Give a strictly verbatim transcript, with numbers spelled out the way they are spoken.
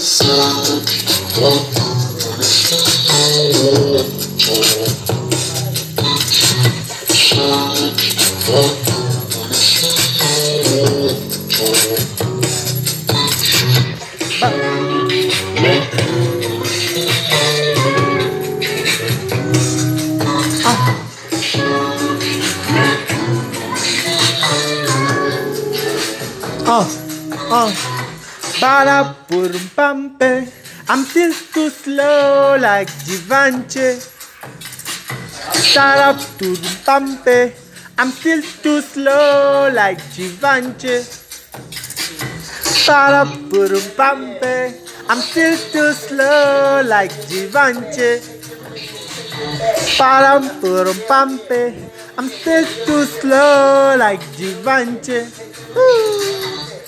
Uh, uh, Bada purum pampe. I'm still too slow like Givenchy. Bada purum pampe. I'm still too slow like Givenchy. Bada purum pampe. I'm still too slow like Givenchy. Bada purum pampe. I'm still too slow like Givenchy. Ooh.